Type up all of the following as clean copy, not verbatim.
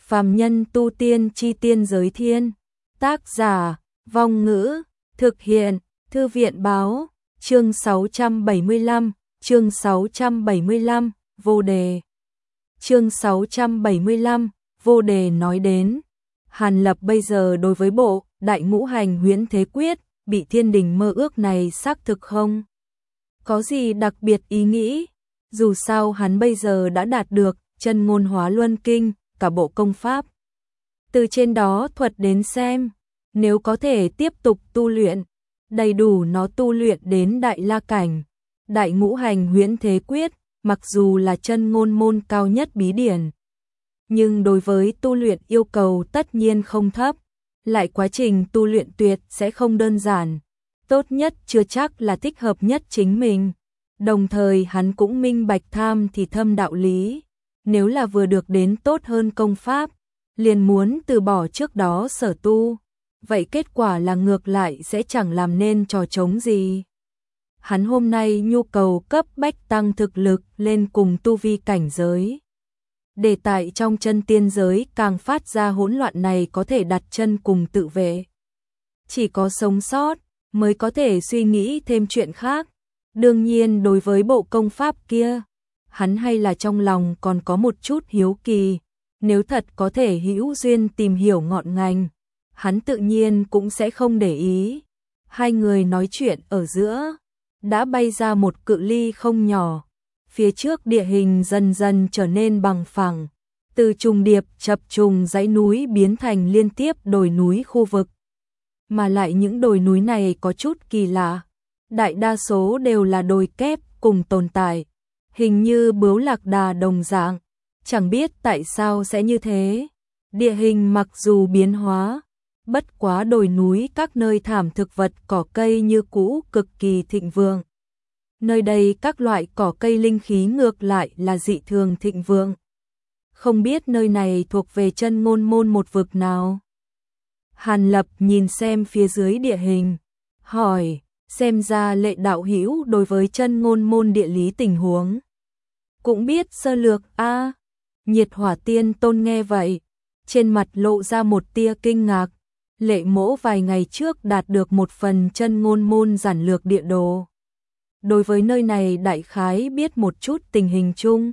Phàm nhân tu tiên chi tiên giới thiên. Tác giả, Vong Ngữ, thực hiện, Thư viện báo, chương 675, vô đề. Chương 675, vô đề nói đến. Hàn Lập bây giờ đối với bộ Đại Ngũ Hành Huyễn Thế Quyết, bị thiên đình mơ ước này xác thực không có gì đặc biệt ý nghĩ. Dù sao hắn bây giờ đã đạt được chân ngôn hóa luân kinh, cả bộ công pháp. Từ trên đó thuật đến xem, nếu có thể tiếp tục tu luyện, đầy đủ nó tu luyện đến đại la cảnh. Đại Ngũ Hành Huyễn Thế Quyết, mặc dù là chân ngôn môn cao nhất bí điển, nhưng đối với tu luyện yêu cầu tất nhiên không thấp, lại quá trình tu luyện tuyệt sẽ không đơn giản, tốt nhất chưa chắc là thích hợp nhất chính mình. Đồng thời hắn cũng minh bạch tham thì thâm đạo lý, nếu là vừa được đến tốt hơn công pháp, liền muốn từ bỏ trước đó sở tu, vậy kết quả là ngược lại sẽ chẳng làm nên trò trống gì. Hắn hôm nay nhu cầu cấp bách tăng thực lực lên cùng tu vi cảnh giới, để tại trong chân tiên giới càng phát ra hỗn loạn này có thể đặt chân cùng tự vệ. Chỉ có sống sót mới có thể suy nghĩ thêm chuyện khác. Đương nhiên đối với bộ công pháp kia, hắn hay là trong lòng còn có một chút hiếu kỳ, nếu thật có thể hữu duyên tìm hiểu ngọn ngành, hắn tự nhiên cũng sẽ không để ý. Hai người nói chuyện ở giữa, đã bay ra một cự ly không nhỏ, phía trước địa hình dần dần trở nên bằng phẳng, từ trùng điệp chập trùng dãy núi biến thành liên tiếp đồi núi khu vực. Mà lại những đồi núi này có chút kỳ lạ, đại đa số đều là đồi kép cùng tồn tại, hình như bướu lạc đà đồng dạng, chẳng biết tại sao sẽ như thế. Địa hình mặc dù biến hóa, bất quá đồi núi các nơi thảm thực vật cỏ cây như cũ cực kỳ thịnh vượng. Nơi đây các loại cỏ cây linh khí ngược lại là dị thường thịnh vượng. Không biết nơi này thuộc về chân ngôn môn một vực nào? Hàn Lập nhìn xem phía dưới địa hình, hỏi, xem ra Lệ đạo hữu đối với chân ngôn môn địa lý tình huống cũng biết sơ lược a. Nhiệt Hỏa Tiên Tôn nghe vậy, trên mặt lộ ra một tia kinh ngạc. Lệ mỗ vài ngày trước đạt được một phần chân ngôn môn giản lược địa đồ, đối với nơi này đại khái biết một chút tình hình chung.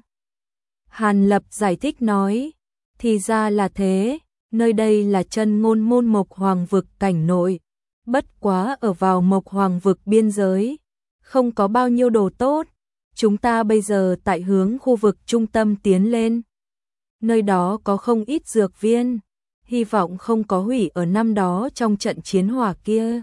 Hàn Lập giải thích nói, thì ra là thế, nơi đây là chân ngôn môn Mộc Hoàng vực cảnh nội, bất quá ở vào Mộc Hoàng vực biên giới, không có bao nhiêu đồ tốt. Chúng ta bây giờ tại hướng khu vực trung tâm tiến lên, nơi đó có không ít dược viên, hy vọng không có hủy ở năm đó trong trận chiến hỏa kia.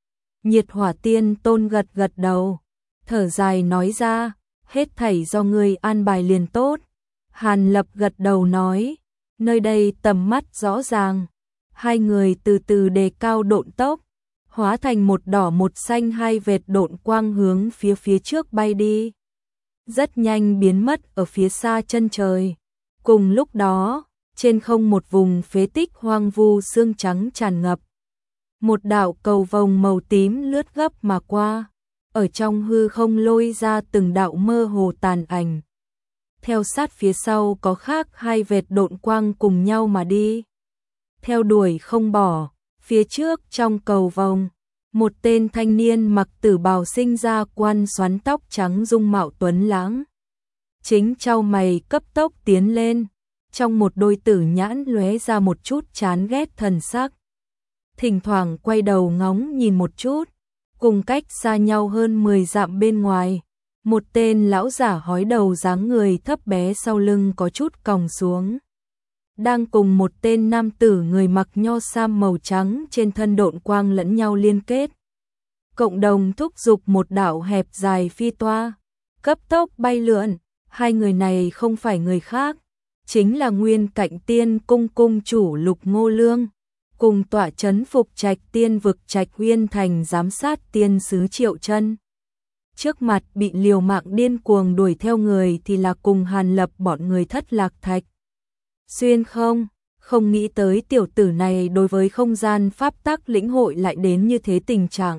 Nhiệt Hỏa Tiên Tôn gật gật đầu, thở dài nói ra, hết thảy do ngươi an bài liền tốt. Hàn Lập gật đầu nói, nơi đây tầm mắt rõ ràng. Hai người từ từ đề cao độn tốc, hóa thành một đỏ một xanh hai vệt độn quang hướng phía trước bay đi, rất nhanh biến mất ở phía xa chân trời. Cùng lúc đó, trên không một vùng phế tích hoang vu sương trắng tràn ngập. Một đạo cầu vồng màu tím lướt gấp mà qua, ở trong hư không lôi ra từng đạo mơ hồ tàn ảnh. Theo sát phía sau có khác hai vệt độn quang cùng nhau mà đi, theo đuổi không bỏ. Phía trước trong cầu vồng, một tên thanh niên mặc tử bào sinh ra quan xoắn tóc trắng dung mạo tuấn lãng, chính chau mày cấp tốc tiến lên, trong một đôi tử nhãn lóe ra một chút chán ghét thần sắc. Thỉnh thoảng quay đầu ngóng nhìn một chút, cùng cách xa nhau hơn 10 dặm bên ngoài, một tên lão giả hói đầu dáng người thấp bé sau lưng có chút còng xuống, đang cùng một tên nam tử người mặc nho sam màu trắng trên thân độn quang lẫn nhau liên kết, cộng đồng thúc giục một đạo hẹp dài phi toa, cấp tốc bay lượn. Hai người này không phải người khác, chính là Nguyên Cạnh Tiên cung cung chủ Lục Ngô Lương, cùng tọa trấn Phục Trạch Tiên vực Trạch Huyên thành giám sát tiên sứ Triệu Chân. Trước mặt bị liều mạng điên cuồng đuổi theo người thì là cùng Hàn Lập bọn người Thất Lạc Thạch. Xuyên không nghĩ tới tiểu tử này đối với không gian pháp tắc lĩnh hội lại đến như thế tình trạng.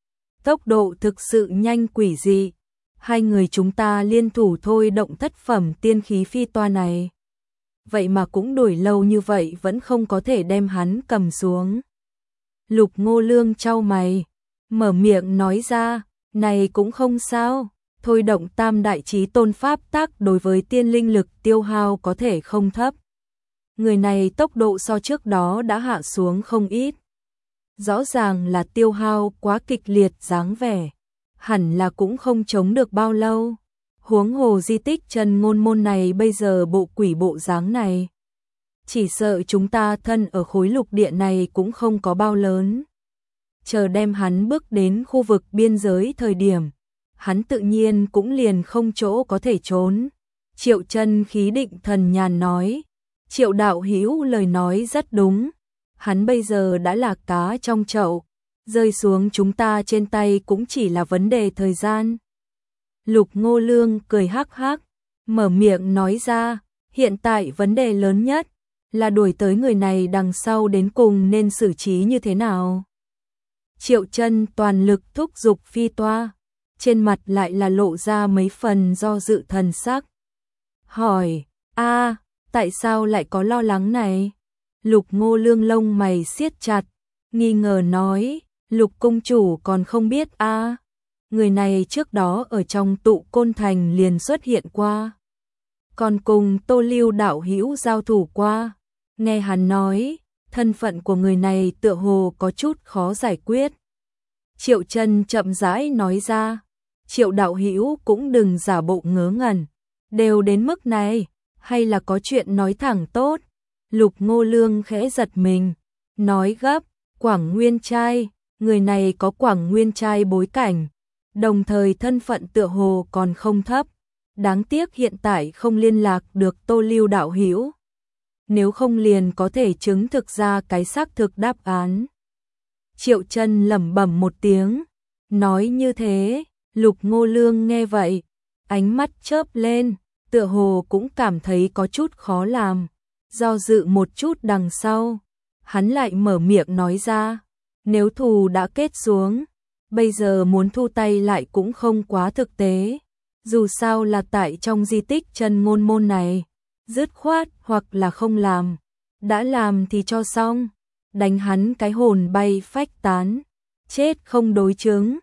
Tốc độ thực sự nhanh quỷ dị. Hai người chúng ta liên thủ thôi động thất phẩm tiên khí phi toa này. vậy mà cũng đuổi lâu như vậy vẫn không có thể đem hắn cầm xuống. Lục Ngô Lương chau mày, mở miệng nói ra, này cũng không sao, thôi động tam đại chí tôn pháp tắc đối với tiên linh lực tiêu hao có thể không thấp. Người này tốc độ so trước đó đã hạ xuống không ít. Rõ ràng là tiêu hao quá kịch liệt dáng vẻ, hẳn là cũng không chống được bao lâu. Huống hồ di tích Trần Ngôn Môn này bây giờ bộ quỷ bộ dáng này, chỉ sợ chúng ta thân ở khối lục địa này cũng không có bao lớn. Chờ đem hắn bước đến khu vực biên giới thời điểm, hắn tự nhiên cũng liền không chỗ có thể trốn. Triệu Chân khí định thần nhàn nói, Triệu đạo hữu lời nói rất đúng, hắn bây giờ đã là cá trong chậu, rơi xuống chúng ta trên tay cũng chỉ là vấn đề thời gian. Lục Ngô Lương cười hắc hắc, mở miệng nói ra, hiện tại vấn đề lớn nhất là đuổi tới người này đằng sau đến cùng nên xử trí như thế nào. Triệu Chân toàn lực thúc giục phi toa, trên mặt lại là lộ ra mấy phần do dự thần sắc. Hỏi, tại sao lại có lo lắng này? Lục Ngô Lương lông mày siết chặt, nghi ngờ nói, Lục công chủ còn không biết người này trước đó ở trong Tụ Côn Thành liền xuất hiện qua. Còn cùng Tô Lưu đạo hữu giao thủ qua. Nghe hắn nói, thân phận của người này tựa hồ có chút khó giải quyết. Triệu Chân chậm rãi nói ra, Triệu đạo hữu cũng đừng giả bộ ngớ ngẩn, đều đến mức này, hay là có chuyện nói thẳng tốt. Lục Ngô Lương khẽ giật mình, nói gấp, Quảng Nguyên trai, người này có Quảng Nguyên trai bối cảnh, đồng thời thân phận tựa hồ còn không thấp, đáng tiếc hiện tại không liên lạc được Tô Lưu đạo hữu. Nếu không liền có thể chứng thực ra cái xác thực đáp án. Triệu Chân lẩm bẩm một tiếng, nói như thế. Lục Ngô Lương nghe vậy, ánh mắt chớp lên, tựa hồ cũng cảm thấy có chút khó làm, do dự một chút đằng sau, hắn lại mở miệng nói ra, nếu thù đã kết xuống, bây giờ muốn thu tay lại cũng không quá thực tế, dù sao là tại trong di tích Trần Ngôn Môn này, dứt khoát hoặc là không làm, đã làm thì cho xong, đánh hắn cái hồn bay phách tán, chết không đối chứng,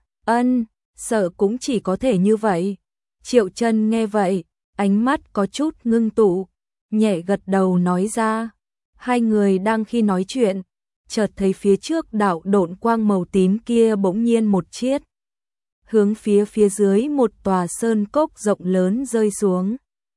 sợ cũng chỉ có thể như vậy. Triệu Chân nghe vậy, ánh mắt có chút ngưng tụ, nhẹ gật đầu nói ra. Hai người đang khi nói chuyện, chợt thấy phía trước đạo độn quang màu tím kia bỗng nhiên một chiết, hướng phía dưới một tòa sơn cốc rộng lớn rơi xuống.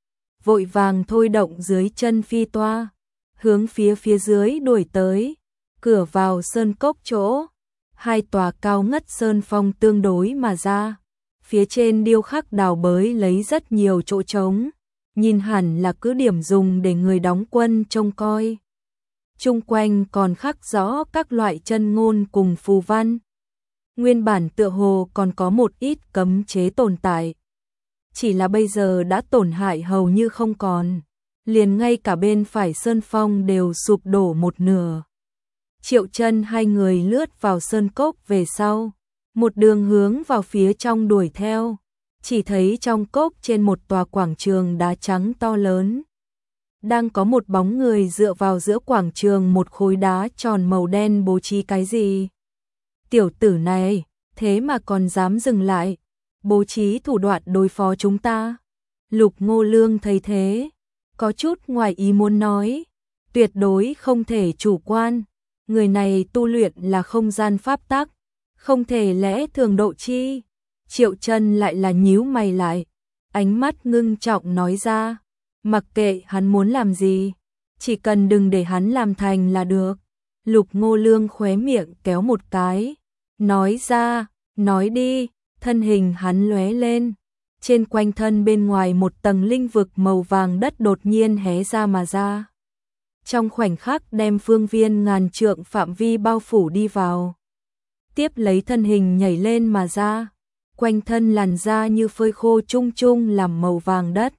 Vội vàng thôi động dưới chân phi toa, hướng phía dưới đuổi tới, cửa vào sơn cốc chỗ. Hai tòa cao ngất sơn phong tương đối mà ra, phía trên điêu khắc đào bới lấy rất nhiều chỗ trống, nhìn hẳn là cứ điểm dùng để người đóng quân trông coi. Chung quanh còn khắc rõ các loại chân ngôn cùng phù văn. Nguyên bản tựa hồ còn có một ít cấm chế tồn tại, chỉ là bây giờ đã tổn hại hầu như không còn, liền ngay cả bên phải sơn phong đều sụp đổ một nửa. Triệu Chân hai người lướt vào sơn cốc về sau, một đường hướng vào phía trong đuổi theo, chỉ thấy trong cốc trên một tòa quảng trường đá trắng to lớn, đang có một bóng người dựa vào giữa quảng trường một khối đá tròn màu đen bố trí cái gì. Tiểu tử này, thế mà còn dám dừng lại, bố trí thủ đoạn đối phó chúng ta. Lục Ngô Lương thấy thế, có chút ngoài ý muốn nói, tuyệt đối không thể chủ quan. Người này tu luyện là không gian pháp tắc, không thể lẽ thường độ chi. Triệu Chân lại là nhíu mày lại, ánh mắt ngưng trọng nói ra, mặc kệ hắn muốn làm gì, chỉ cần đừng để hắn làm thành là được. Lục Ngô Lương khóe miệng kéo một cái, nói ra, nói đi. Thân hình hắn lóe lên, trên quanh thân bên ngoài một tầng linh vực màu vàng đất đột nhiên hé ra mà ra. Trong khoảnh khắc đem phương viên ngàn trượng phạm vi bao phủ đi vào. Tiếp lấy thân hình nhảy lên mà ra, quanh thân làn da như phơi khô chung chung làm màu vàng đất.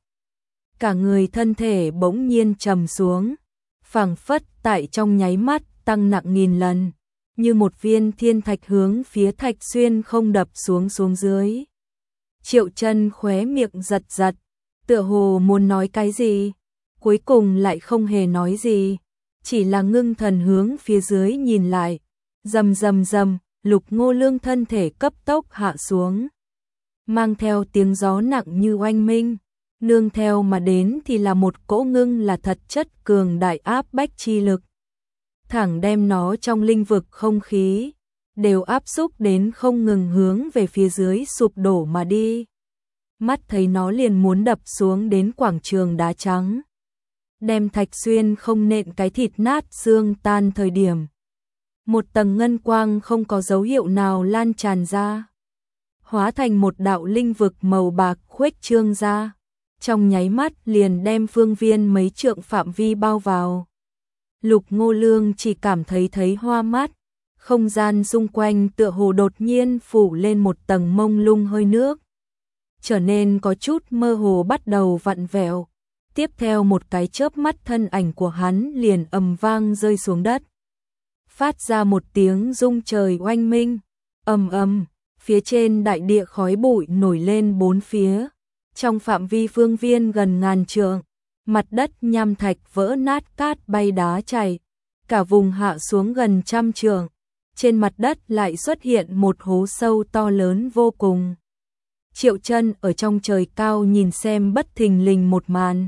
Cả người thân thể bỗng nhiên trầm xuống, phảng phất tại trong nháy mắt tăng nặng nghìn lần, như một viên thiên thạch hướng phía Thạch Xuyên không đập xuống dưới. Triệu Chân khóe miệng giật giật, tựa hồ muốn nói cái gì. cuối cùng lại không hề nói gì, chỉ là ngưng thần hướng phía dưới nhìn lại. Rầm rầm rầm, Lục Ngô Lương thân thể cấp tốc hạ xuống, mang theo tiếng gió nặng như oanh minh, nương theo mà đến thì là một cỗ ngưng là thật chất cường đại áp bách chi lực, thẳng đem nó trong linh vực không khí đều áp xúc đến không ngừng hướng về phía dưới sụp đổ mà đi. Mắt thấy nó liền muốn đập xuống đến quảng trường đá trắng, đem Thạch Xuyên không nện cái thịt nát xương tan thời điểm. Một tầng ngân quang không có dấu hiệu nào lan tràn ra, hóa thành một đạo linh vực màu bạc khuếch trương ra, trong nháy mắt liền đem phương viên mấy trượng phạm vi bao vào. Lục Ngô Lương chỉ cảm thấy hoa mắt, không gian xung quanh tựa hồ đột nhiên phủ lên một tầng mông lung hơi nước, trở nên có chút mơ hồ bắt đầu vặn vẹo. Tiếp theo một cái chớp mắt thân ảnh của hắn liền ầm vang rơi xuống đất, phát ra một tiếng rung trời oanh minh, ầm ầm, phía trên đại địa khói bụi nổi lên bốn phía, trong phạm vi phương viên gần ngàn trượng, mặt đất nham thạch vỡ nát, cát bay đá chảy, cả vùng hạ xuống gần trăm trượng, trên mặt đất lại xuất hiện một hố sâu to lớn vô cùng. Triệu Chân ở trong trời cao nhìn xem bất thình lình một màn,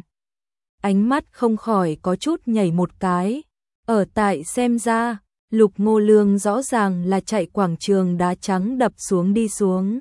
ánh mắt không khỏi có chút nhảy một cái, ở tại xem ra, Lục Ngô Lương rõ ràng là chạy quảng trường đá trắng đập xuống đi xuống.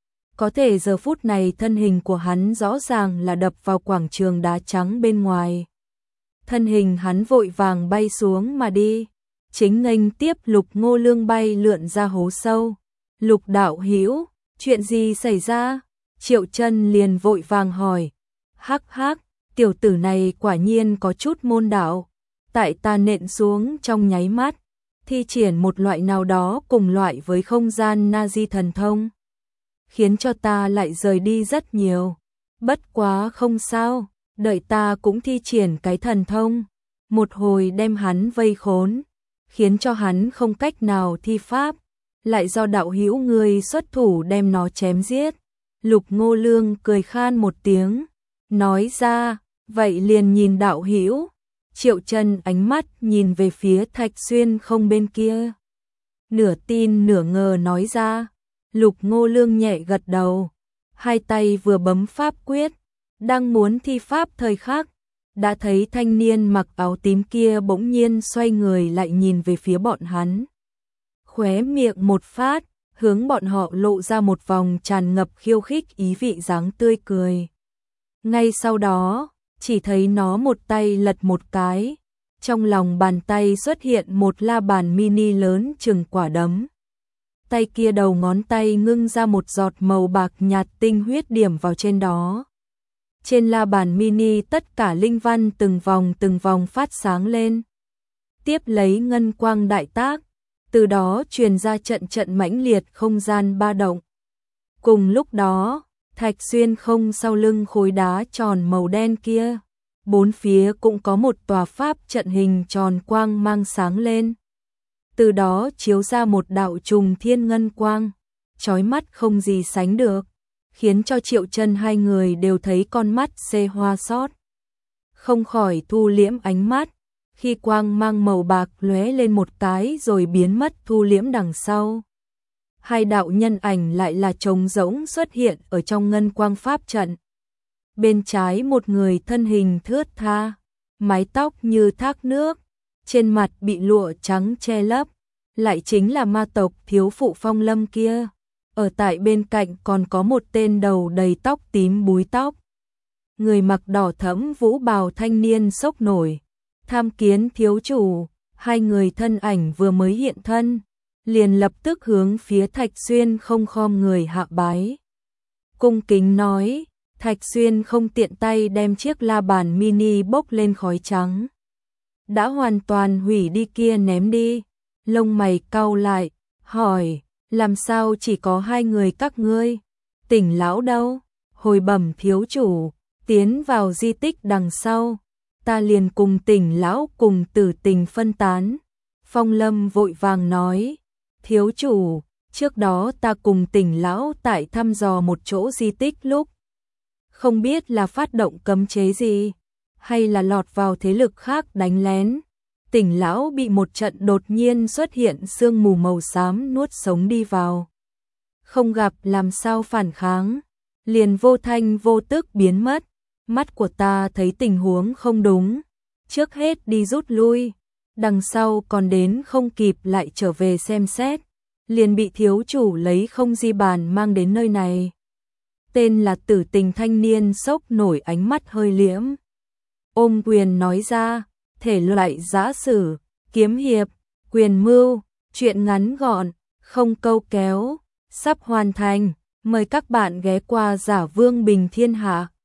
Có thể giờ phút này thân hình của hắn rõ ràng là đập vào quảng trường đá trắng bên ngoài. Thân hình hắn vội vàng bay xuống mà đi, chính nghênh tiếp Lục Ngô Lương bay lượn ra hố sâu. Lục đạo hữu, chuyện gì xảy ra? Triệu Chân liền vội vàng hỏi. Hắc hắc, tiểu tử này quả nhiên có chút môn đạo, tại ta nện xuống trong nháy mắt, thi triển một loại nào đó cùng loại với không gian Nazi thần thông, khiến cho ta lại rời đi rất nhiều. Bất quá không sao, đợi ta cũng thi triển cái thần thông, một hồi đem hắn vây khốn, khiến cho hắn không cách nào thi pháp, lại do đạo hữu ngươi xuất thủ đem nó chém giết. Lục Ngô Lương cười khan một tiếng, nói ra, vậy liền nhìn đạo hữu. Triệu Chân ánh mắt nhìn về phía Thạch Xuyên không bên kia, nửa tin nửa ngờ nói ra. Lục Ngô Lương nhẹ gật đầu, hai tay vừa bấm pháp quyết, đang muốn thi pháp thời khắc, đã thấy thanh niên mặc áo tím kia bỗng nhiên xoay người lại nhìn về phía bọn hắn. Khóe miệng một phát, hướng bọn họ lộ ra một vòng tràn ngập khiêu khích ý vị dáng tươi cười. Ngay sau đó, chỉ thấy nó một tay lật một cái, trong lòng bàn tay xuất hiện một la bàn mini lớn chừng quả đấm. Tay kia đầu ngón tay ngưng ra một giọt màu bạc nhạt tinh huyết điểm vào trên đó. Trên la bàn mini tất cả linh văn từng vòng phát sáng lên. Tiếp lấy ngân quang đại tác, từ đó truyền ra trận trận mãnh liệt không gian ba động. Cùng lúc đó, Thạch Xuyên không sau lưng khối đá tròn màu đen kia, bốn phía cũng có một tòa pháp trận hình tròn quang mang sáng lên. Từ đó chiếu ra một đạo trùng thiên ngân quang, chói mắt không gì sánh được, khiến cho Triệu Chân hai người đều thấy con mắt xê hoa xót. Không khỏi thu liễm ánh mắt, khi quang mang màu bạc lóe lên một cái rồi biến mất thu liễm đằng sau. Hai đạo nhân ảnh lại là trống rỗng xuất hiện ở trong ngân quang pháp trận. Bên trái một người thân hình thướt tha, mái tóc như thác nước, trên mặt bị lụa trắng che lấp, lại chính là ma tộc thiếu phụ Phong Lâm kia. Ở tại bên cạnh còn có một tên đầu đầy tóc tím búi tóc, người mặc đỏ thẫm vũ bào thanh niên sốc nổi. Tham kiến thiếu chủ. Hai người thân ảnh vừa mới hiện thân, liền lập tức hướng phía Thạch Xuyên không khom người hạ bái. Cung kính nói, Thạch Xuyên không tiện tay đem chiếc la bàn mini bốc lên khói trắng, đã hoàn toàn hủy đi kia ném đi. Lông mày cau lại, hỏi, làm sao chỉ có hai người các ngươi? Tỉnh lão đâu? Hồi bẩm thiếu chủ, tiến vào di tích đằng sau, ta liền cùng Tỉnh lão cùng Tử Tình phân tán. Phong Lâm vội vàng nói, thiếu chủ, trước đó ta cùng Tỉnh lão tại thăm dò một chỗ di tích lúc, không biết là phát động cấm chế gì, hay là lọt vào thế lực khác đánh lén. Tỉnh lão bị một trận đột nhiên xuất hiện sương mù màu xám nuốt sống đi vào. Không gặp làm sao phản kháng, liền vô thanh vô tức biến mất. Mắt của ta thấy tình huống không đúng, trước hết đi rút lui, đằng sau còn đến không kịp lại trở về xem xét, liền bị thiếu chủ lấy không di bàn mang đến nơi này. Tên là Tử Tình thanh niên sốc nổi ánh mắt hơi liễm. Ôm quyền nói ra, thể loại giã sử, kiếm hiệp, quyền mưu, truyện ngắn gọn, không câu kéo, sắp hoàn thành. Mời các bạn ghé qua Giả Vương Bình Thiên Hạ.